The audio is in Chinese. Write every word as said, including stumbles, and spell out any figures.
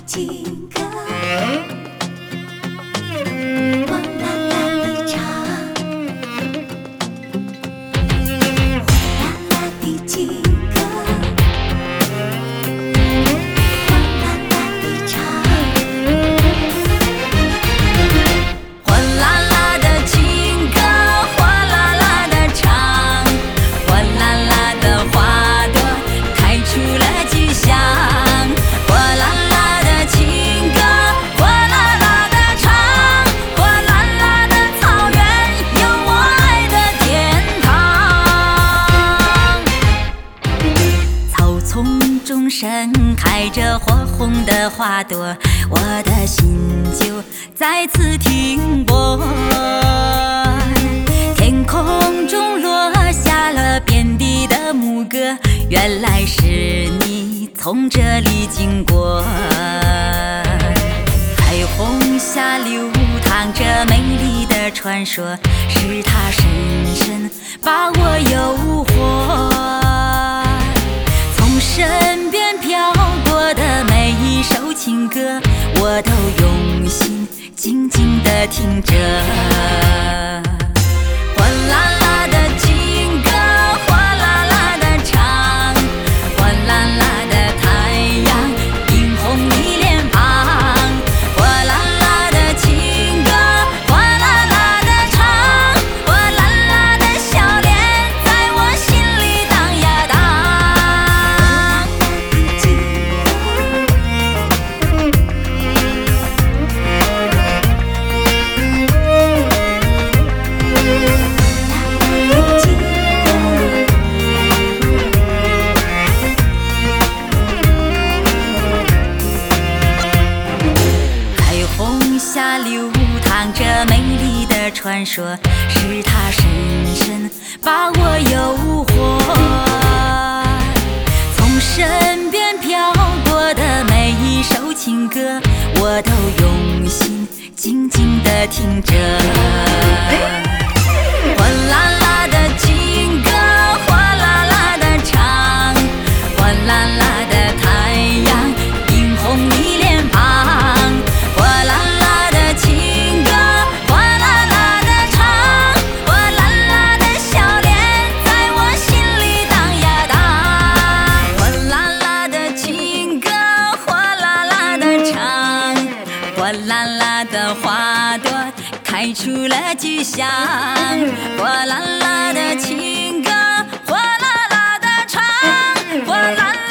情歌，火辣辣的茶，火辣辣的情歌，火辣辣的茶， 火辣辣的情歌，火辣辣的唱，火辣辣的花朵开出了菊香。火辣辣的情歌，火辣辣的唱，火辣辣的草原有我爱的天堂。草丛中盛开着火红的花朵，我的心就在此停泊。天空中落下了遍地的牧歌，原来是你从这里经过。彩虹下流淌着美丽的传说，是它深深把我诱惑。从身边飘过的每一首情歌，我都用心静静地听着。火辣辣的情歌，火辣辣的唱，火辣辣的太阳映红你脸庞。火辣辣的情歌，火辣辣的唱，火辣辣的笑脸在我心里荡呀荡。彩虹下流淌着美丽的传说，是它深深把我诱惑。从身边飘过的每一首情歌，我都用心静静地听着。火辣辣的情歌，火辣辣的唱，火辣辣的太阳映红你脸庞。火辣辣的情歌，火辣辣的唱，火辣辣的笑脸在我心里荡呀荡。火辣辣的情歌，火辣辣的唱，火辣辣的花朵开出了菊香。火辣辣的情歌，火辣辣的唱，火辣辣